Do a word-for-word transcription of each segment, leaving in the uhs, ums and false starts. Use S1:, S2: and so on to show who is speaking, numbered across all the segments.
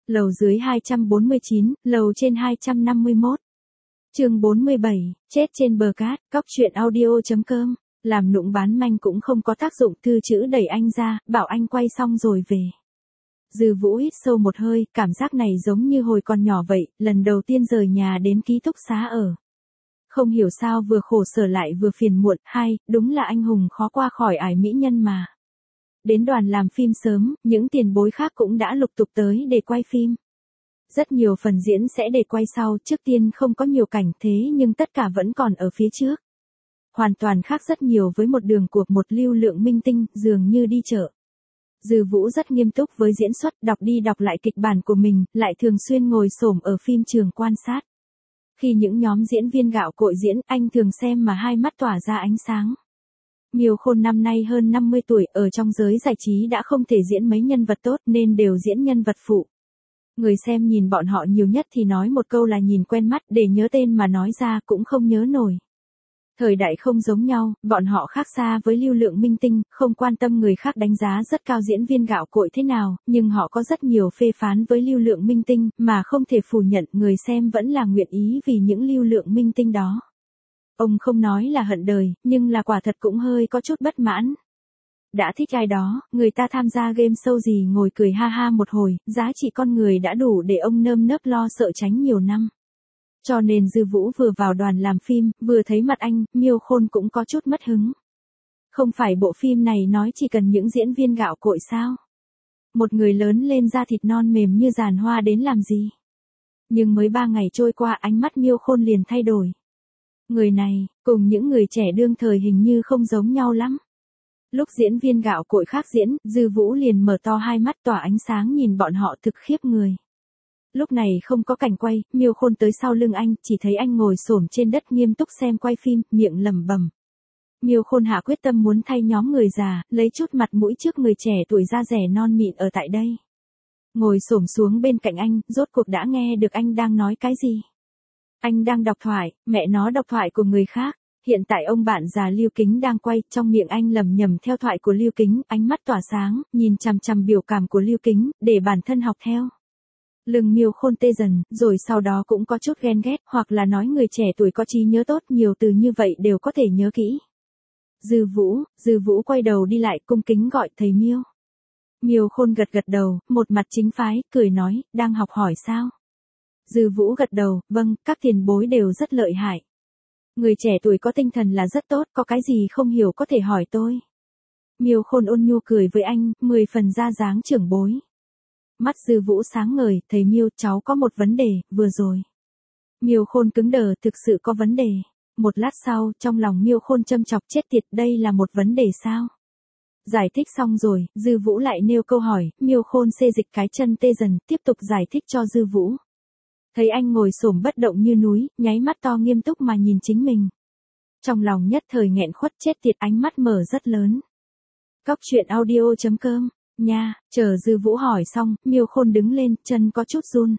S1: Lầu dưới hai trăm bốn mươi chín, lầu trên hai trăm năm mươi mốt. Chương bốn mươi bảy, chết trên bờ cát, cóc truyện audio.com. Làm nụng bán manh cũng không có tác dụng, thư chữ đẩy anh ra, bảo anh quay xong rồi về. Dư Vũ hít sâu một hơi, cảm giác này giống như hồi còn nhỏ vậy, lần đầu tiên rời nhà đến ký túc xá ở. Không hiểu sao vừa khổ sở lại vừa phiền muộn, hai, đúng là anh hùng khó qua khỏi ải mỹ nhân mà. Đến đoàn làm phim sớm, những tiền bối khác cũng đã lục tục tới để quay phim. Rất nhiều phần diễn sẽ để quay sau, trước tiên không có nhiều cảnh thế nhưng tất cả vẫn còn ở phía trước. Hoàn toàn khác rất nhiều với một đường cuộc một lưu lượng minh tinh, dường như đi chợ. Dư Vũ rất nghiêm túc với diễn xuất, đọc đi đọc lại kịch bản của mình, lại thường xuyên ngồi xổm ở phim trường quan sát. Khi những nhóm diễn viên gạo cội diễn, anh thường xem mà hai mắt tỏa ra ánh sáng. Miêu Khôn năm nay hơn năm mươi tuổi, ở trong giới giải trí đã không thể diễn mấy nhân vật tốt nên đều diễn nhân vật phụ. Người xem nhìn bọn họ nhiều nhất thì nói một câu là nhìn quen mắt, để nhớ tên mà nói ra cũng không nhớ nổi. Thời đại không giống nhau, bọn họ khác xa với lưu lượng minh tinh, không quan tâm người khác đánh giá rất cao diễn viên gạo cội thế nào, nhưng họ có rất nhiều phê phán với lưu lượng minh tinh, mà không thể phủ nhận người xem vẫn là nguyện ý vì những lưu lượng minh tinh đó. Ông không nói là hận đời, nhưng là quả thật cũng hơi có chút bất mãn. Đã thích ai đó, người ta tham gia game show gì ngồi cười ha ha một hồi, giá trị con người đã đủ để ông nơm nớp lo sợ tránh nhiều năm. Cho nên Dư Vũ vừa vào đoàn làm phim, vừa thấy mặt anh, Miêu Khôn cũng có chút mất hứng. Không phải bộ phim này nói chỉ cần những diễn viên gạo cội sao? Một người lớn lên da thịt non mềm như giàn hoa đến làm gì? Nhưng mới ba ngày trôi qua ánh mắt Miêu Khôn liền thay đổi. Người này, cùng những người trẻ đương thời hình như không giống nhau lắm. Lúc diễn viên gạo cội khác diễn, Dư Vũ liền mở to hai mắt tỏa ánh sáng nhìn bọn họ thực khiếp người. Lúc này không có cảnh quay, Miêu Khôn tới sau lưng anh, chỉ thấy anh ngồi xổm trên đất nghiêm túc xem quay phim, miệng lẩm bẩm. Miêu Khôn hạ quyết tâm muốn thay nhóm người già, lấy chút mặt mũi trước người trẻ tuổi da rẻ non mịn ở tại đây. Ngồi xổm xuống bên cạnh anh, rốt cuộc đã nghe được anh đang nói cái gì. Anh đang đọc thoại, mẹ nó đọc thoại của người khác. Hiện tại ông bạn già Lưu Kính đang quay, trong miệng anh lẩm nhẩm theo thoại của Lưu Kính, ánh mắt tỏa sáng, nhìn chằm chằm biểu cảm của Lưu Kính, để bản thân học theo. Lưng Miêu Khôn tê dần, rồi sau đó cũng có chút ghen ghét, hoặc là nói người trẻ tuổi có trí nhớ tốt, nhiều từ như vậy đều có thể nhớ kỹ. Dư Vũ, Dư Vũ quay đầu đi lại cung kính gọi thầy Miêu. Miêu Khôn gật gật đầu, một mặt chính phái, cười nói, đang học hỏi sao? Dư Vũ gật đầu, vâng, các tiền bối đều rất lợi hại. Người trẻ tuổi có tinh thần là rất tốt, có cái gì không hiểu có thể hỏi tôi. Miêu Khôn ôn nhu cười với anh, mười phần ra dáng trưởng bối. Mắt Dư Vũ sáng ngời, thầy Miêu, cháu có một vấn đề, vừa rồi. Miêu Khôn cứng đờ, thực sự có vấn đề. Một lát sau, trong lòng Miêu Khôn châm chọc, chết tiệt, đây là một vấn đề sao? Giải thích xong rồi, Dư Vũ lại nêu câu hỏi, Miêu Khôn xê dịch cái chân tê dần, tiếp tục giải thích cho Dư Vũ. Thấy anh ngồi xổm bất động như núi, nháy mắt to nghiêm túc mà nhìn chính mình. Trong lòng nhất thời nghẹn khuất, chết tiệt, ánh mắt mở rất lớn. Cóc truyện audio.com, nha, chờ Dư Vũ hỏi xong, Miêu Khôn đứng lên, chân có chút run.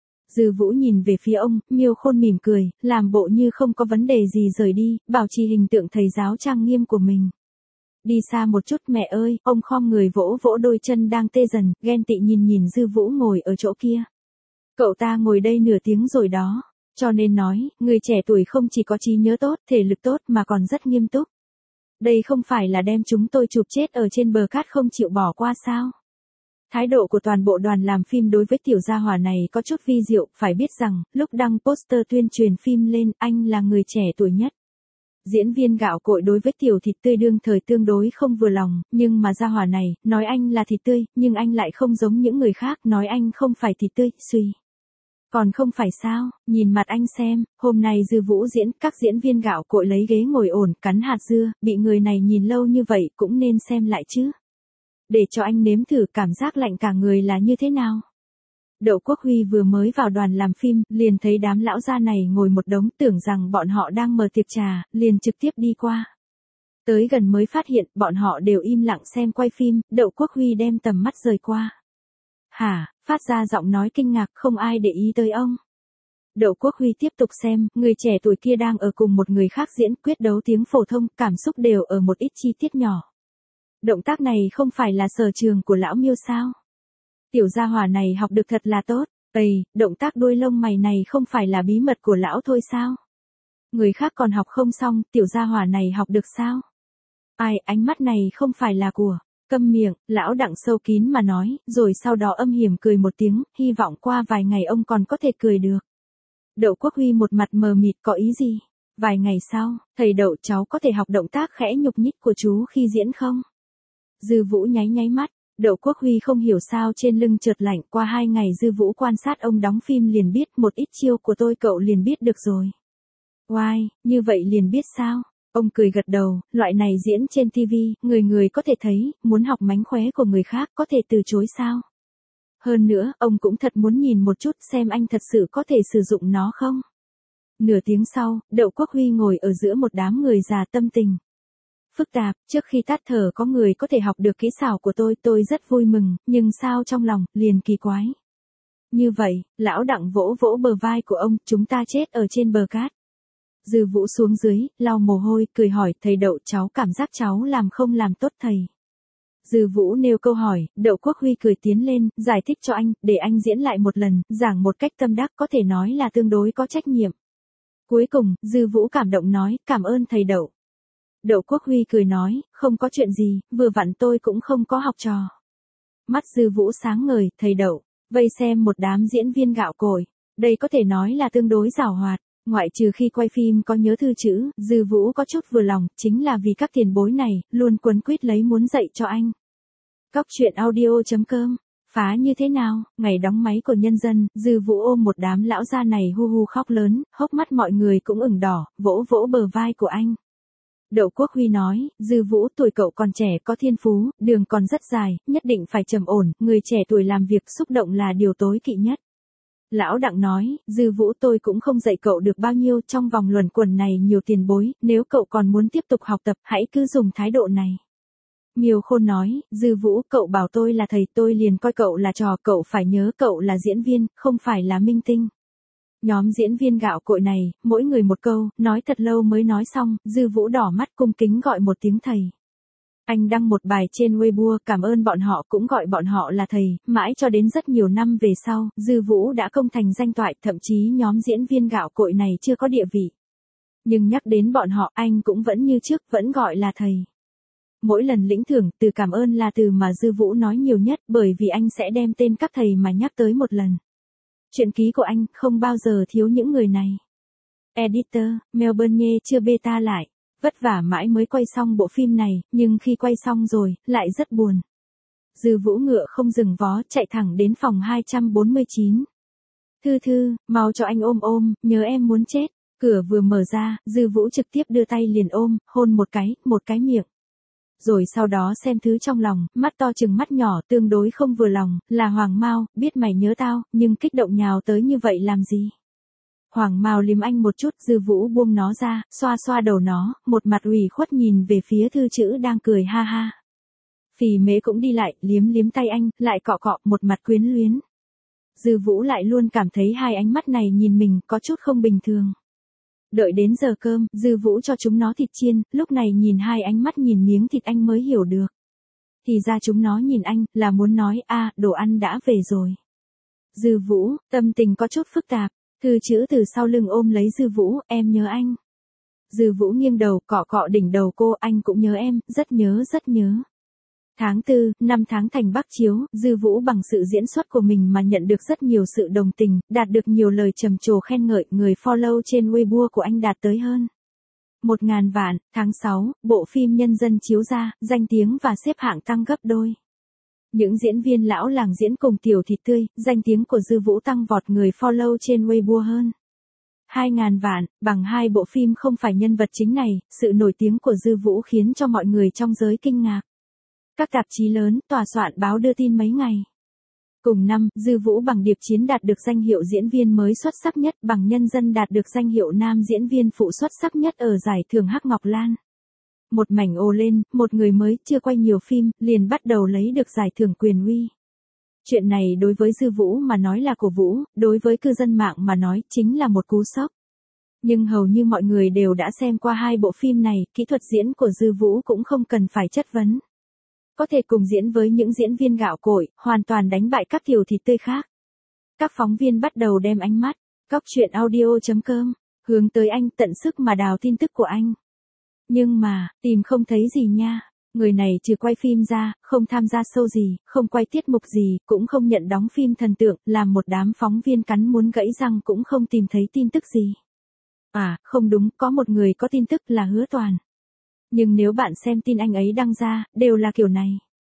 S1: Dư Vũ nhìn về phía ông, Miêu Khôn mỉm cười, làm bộ như không có vấn đề gì rời đi, bảo trì hình tượng thầy giáo trang nghiêm của mình. Đi xa một chút, mẹ ơi, ông khom người vỗ vỗ đôi chân đang tê dần, ghen tị nhìn nhìn Dư Vũ ngồi ở chỗ kia. Cậu ta ngồi đây nửa tiếng rồi đó, cho nên nói, người trẻ tuổi không chỉ có trí nhớ tốt, thể lực tốt mà còn rất nghiêm túc. Đây không phải là đem chúng tôi chụp chết ở trên bờ cát không chịu bỏ qua sao? Thái độ của toàn bộ đoàn làm phim đối với tiểu gia hỏa này có chút vi diệu, phải biết rằng, lúc đăng poster tuyên truyền phim lên, anh là người trẻ tuổi nhất. Diễn viên gạo cội đối với tiểu thịt tươi đương thời tương đối không vừa lòng, nhưng mà gia hỏa này, nói anh là thịt tươi, nhưng anh lại không giống những người khác, nói anh không phải thịt tươi, suy. Còn không phải sao, nhìn mặt anh xem, hôm nay Dư Vũ diễn, các diễn viên gạo cội lấy ghế ngồi ổn, cắn hạt dưa, bị người này nhìn lâu như vậy cũng nên xem lại chứ. Để cho anh nếm thử cảm giác lạnh cả người là như thế nào. Đậu Quốc Huy vừa mới vào đoàn làm phim, liền thấy đám lão gia này ngồi một đống, tưởng rằng bọn họ đang mở tiệc trà, liền trực tiếp đi qua. Tới gần mới phát hiện, bọn họ đều im lặng xem quay phim, Đậu Quốc Huy đem tầm mắt rời qua. Hả, phát ra giọng nói kinh ngạc, không ai để ý tới ông. Đậu Quốc Huy tiếp tục xem, người trẻ tuổi kia đang ở cùng một người khác diễn quyết đấu tiếng phổ thông, cảm xúc đều ở một ít chi tiết nhỏ. Động tác này không phải là sở trường của lão Miêu sao? Tiểu gia hỏa này học được thật là tốt. Ây, động tác đuôi lông mày này không phải là bí mật của lão thôi sao? Người khác còn học không xong, tiểu gia hỏa này học được sao? Ai, ánh mắt này không phải là của. Câm miệng, lão Đặng sâu kín mà nói, rồi sau đó âm hiểm cười một tiếng, hy vọng qua vài ngày ông còn có thể cười được. Đậu Quốc Huy một mặt mờ mịt, có ý gì? Vài ngày sau, thầy Đậu, cháu có thể học động tác khẽ nhúc nhích của chú khi diễn không? Dư Vũ nháy nháy mắt. Đậu Quốc Huy không hiểu sao trên lưng chợt lạnh, qua hai ngày Dư Vũ quan sát ông đóng phim liền biết, một ít chiêu của tôi cậu liền biết được rồi. Oai, như vậy liền biết sao? Ông cười gật đầu, loại này diễn trên ti vi, người người có thể thấy, muốn học mánh khóe của người khác có thể từ chối sao? Hơn nữa, ông cũng thật muốn nhìn một chút xem anh thật sự có thể sử dụng nó không? Nửa tiếng sau, Đậu Quốc Huy ngồi ở giữa một đám người già tâm tình phức tạp, trước khi tắt thở có người có thể học được kỹ xảo của tôi, tôi rất vui mừng, nhưng sao trong lòng, liền kỳ quái. Như vậy, lão Đặng vỗ vỗ bờ vai của ông, chúng ta chết ở trên bờ cát. Dư Vũ xuống dưới, lau mồ hôi, cười hỏi, thầy Đậu, cháu cảm giác cháu làm không làm tốt thầy. Dư Vũ nêu câu hỏi, Đậu Quốc Huy cười tiến lên, giải thích cho anh, để anh diễn lại một lần, giảng một cách tâm đắc, có thể nói là tương đối có trách nhiệm. Cuối cùng, Dư Vũ cảm động nói, cảm ơn thầy Đậu. Đậu Quốc Huy cười nói, không có chuyện gì, vừa vặn tôi cũng không có học trò. Mắt Dư Vũ sáng ngời, thầy Đậu, vây xem một đám diễn viên gạo cội, đây có thể nói là tương đối giàu hoạt, ngoại trừ khi quay phim có nhớ thư chữ, Dư Vũ có chút vừa lòng, chính là vì các tiền bối này, luôn quấn quýt lấy muốn dạy cho anh. Cóc truyện audio chấm com, phá như thế nào, ngày đóng máy của nhân dân, Dư Vũ ôm một đám lão gia này hu hu khóc lớn, hốc mắt mọi người cũng ửng đỏ, vỗ vỗ bờ vai của anh. Đậu Quốc Huy nói, Dư Vũ tuổi cậu còn trẻ có thiên phú, đường còn rất dài, nhất định phải trầm ổn, người trẻ tuổi làm việc xúc động là điều tối kỵ nhất. Lão Đặng nói, Dư Vũ tôi cũng không dạy cậu được bao nhiêu trong vòng luẩn quẩn này nhiều tiền bối, nếu cậu còn muốn tiếp tục học tập hãy cứ dùng thái độ này. Miêu Khôn nói, Dư Vũ cậu bảo tôi là thầy tôi liền coi cậu là trò, cậu phải nhớ cậu là diễn viên, không phải là minh tinh. Nhóm diễn viên gạo cội này, mỗi người một câu, nói thật lâu mới nói xong, Dư Vũ đỏ mắt cung kính gọi một tiếng thầy. Anh đăng một bài trên Weibo cảm ơn bọn họ cũng gọi bọn họ là thầy, mãi cho đến rất nhiều năm về sau, Dư Vũ đã công thành danh toại, thậm chí nhóm diễn viên gạo cội này chưa có địa vị. Nhưng nhắc đến bọn họ anh cũng vẫn như trước, vẫn gọi là thầy. Mỗi lần lĩnh thưởng, từ cảm ơn là từ mà Dư Vũ nói nhiều nhất bởi vì anh sẽ đem tên các thầy mà nhắc tới một lần. Truyện ký của anh không bao giờ thiếu những người này. Editor, Melbourne chưa beta lại. Vất vả mãi mới quay xong bộ phim này, nhưng khi quay xong rồi, lại rất buồn. Dư Vũ ngựa không dừng vó, chạy thẳng đến phòng hai trăm bốn mươi chín. Thư Thư, mau cho anh ôm ôm, nhớ em muốn chết. Cửa vừa mở ra, Dư Vũ trực tiếp đưa tay liền ôm, hôn một cái, một cái miệng. Rồi sau đó xem thứ trong lòng, mắt to chừng mắt nhỏ, tương đối không vừa lòng, là Hoàng Mao, biết mày nhớ tao, nhưng kích động nhào tới như vậy làm gì? Hoàng Mao liếm anh một chút, Dư Vũ buông nó ra, xoa xoa đầu nó, một mặt ủy khuất nhìn về phía Thư Chữ đang cười ha ha. Phì Mễ cũng đi lại, liếm liếm tay anh, lại cọ cọ, một mặt quyến luyến. Dư Vũ lại luôn cảm thấy hai ánh mắt này nhìn mình có chút không bình thường. Đợi đến giờ cơm, Dư Vũ cho chúng nó thịt chiên, lúc này nhìn hai ánh mắt nhìn miếng thịt anh mới hiểu được. Thì ra chúng nó nhìn anh, là muốn nói, a đồ ăn đã về rồi. Dư Vũ, tâm tình có chút phức tạp, Thư Chữ từ sau lưng ôm lấy Dư Vũ, em nhớ anh. Dư Vũ nghiêng đầu, cọ cọ đỉnh đầu cô, anh cũng nhớ em, rất nhớ rất nhớ. Tháng tư, năm tháng thành Bắc chiếu, Dư Vũ bằng sự diễn xuất của mình mà nhận được rất nhiều sự đồng tình, đạt được nhiều lời trầm trồ khen ngợi, người follow trên Weibo của anh đạt tới hơn một ngàn vạn. Tháng sáu, bộ phim Nhân dân chiếu ra, danh tiếng và xếp hạng tăng gấp đôi. Những diễn viên lão làng diễn cùng Tiểu Thịt Tươi, danh tiếng của Dư Vũ tăng vọt, người follow trên Weibo hơn hai ngàn vạn, bằng hai bộ phim không phải nhân vật chính này, sự nổi tiếng của Dư Vũ khiến cho mọi người trong giới kinh ngạc. Các tạp chí lớn, tòa soạn báo đưa tin mấy ngày. Cùng năm, Dư Vũ bằng Điệp Chiến đạt được danh hiệu diễn viên mới xuất sắc nhất, bằng Nhân dân đạt được danh hiệu nam diễn viên phụ xuất sắc nhất ở giải thưởng Hắc Ngọc Lan. Một mảnh ồ lên, một người mới, chưa quay nhiều phim, liền bắt đầu lấy được giải thưởng quyền uy. Chuyện này đối với Dư Vũ mà nói là cổ vũ, đối với cư dân mạng mà nói chính là một cú sốc. Nhưng hầu như mọi người đều đã xem qua hai bộ phim này, kỹ thuật diễn của Dư Vũ cũng không cần phải chất vấn. có thể cùng diễn với những diễn viên gạo cội, hoàn toàn đánh bại các tiểu thịt tươi khác. Các phóng viên bắt đầu đem ánh mắt, Cóc truyện audio chấm com, hướng tới anh tận sức mà đào tin tức của anh. Nhưng mà, tìm không thấy gì nha. Người này trừ quay phim ra, không tham gia show gì, không quay tiết mục gì, cũng không nhận đóng phim thần tượng, làm một đám phóng viên cắn muốn gãy răng cũng không tìm thấy tin tức gì. À, không đúng, có một người có tin tức là Hứa Toàn. Nhưng nếu bạn xem tin anh ấy đăng ra, đều là kiểu này.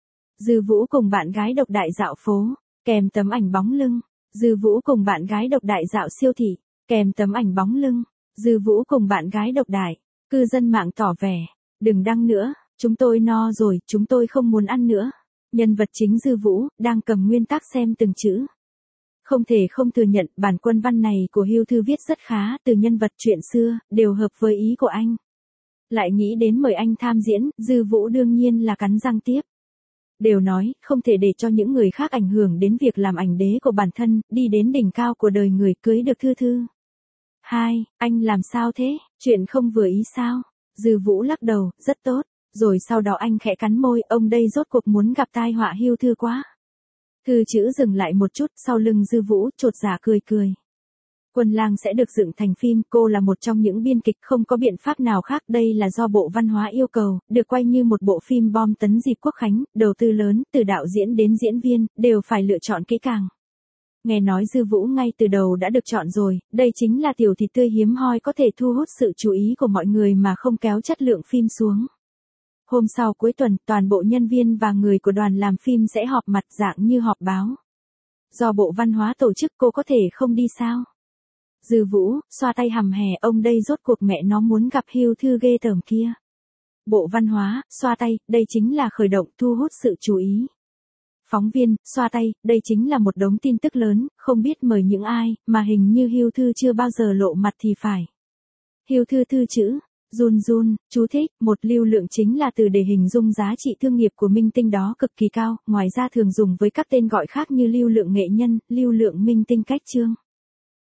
S1: Dư Vũ cùng bạn gái độc đại dạo phố, kèm tấm ảnh bóng lưng. Dư Vũ cùng bạn gái độc đại dạo siêu thị, kèm tấm ảnh bóng lưng. Dư Vũ cùng bạn gái độc đại. Cư dân mạng tỏ vẻ, đừng đăng nữa, chúng tôi no rồi, chúng tôi không muốn ăn nữa. Nhân vật chính Dư Vũ, đang cầm nguyên tắc xem từng chữ. Không thể không thừa nhận, bản quân văn này của Hưu Thư viết rất khá, từ nhân vật chuyện xưa, đều hợp với ý của anh. Lại nghĩ đến mời anh tham diễn, Dư Vũ đương nhiên là cắn răng tiếp. Đều nói, không thể để cho những người khác ảnh hưởng đến việc làm ảnh đế của bản thân, đi đến đỉnh cao của đời người, cưới được Thư Thư. Hai, anh làm sao thế, chuyện không vừa ý sao? Dư Vũ lắc đầu, rất tốt. Rồi sau đó anh khẽ cắn môi, ông đây rốt cuộc muốn gặp tai họa Hưu Thư quá. Thư chữ dừng lại một chút, sau lưng Dư Vũ, chột dạ cười cười. Quân Lang sẽ được dựng thành phim, cô là một trong những biên kịch, không có biện pháp nào khác, đây là do Bộ Văn hóa yêu cầu, được quay như một bộ phim bom tấn dịp Quốc khánh, đầu tư lớn, từ đạo diễn đến diễn viên, đều phải lựa chọn kỹ càng. Nghe nói Dư Vũ ngay từ đầu đã được chọn rồi, đây chính là tiểu thịt tươi hiếm hoi có thể thu hút sự chú ý của mọi người mà không kéo chất lượng phim xuống. Hôm sau cuối tuần, toàn bộ nhân viên và người của đoàn làm phim sẽ họp mặt dạng như họp báo. Do Bộ Văn hóa tổ chức, cô có thể không đi sao? Dư Vũ, xoa tay hầm hè, ông đây rốt cuộc mẹ nó muốn gặp Hưu Thư ghê tởm kia. Bộ Văn hóa, xoa tay, đây chính là khởi động, thu hút sự chú ý. Phóng viên, xoa tay, đây chính là một đống tin tức lớn, không biết mời những ai, mà hình như Hưu Thư chưa bao giờ lộ mặt thì phải. Hưu Thư thư chữ. Run run, chú thích, một lưu lượng chính là từ để hình dung giá trị thương nghiệp của minh tinh đó cực kỳ cao, ngoài ra thường dùng với các tên gọi khác như lưu lượng nghệ nhân, lưu lượng minh tinh cách chương.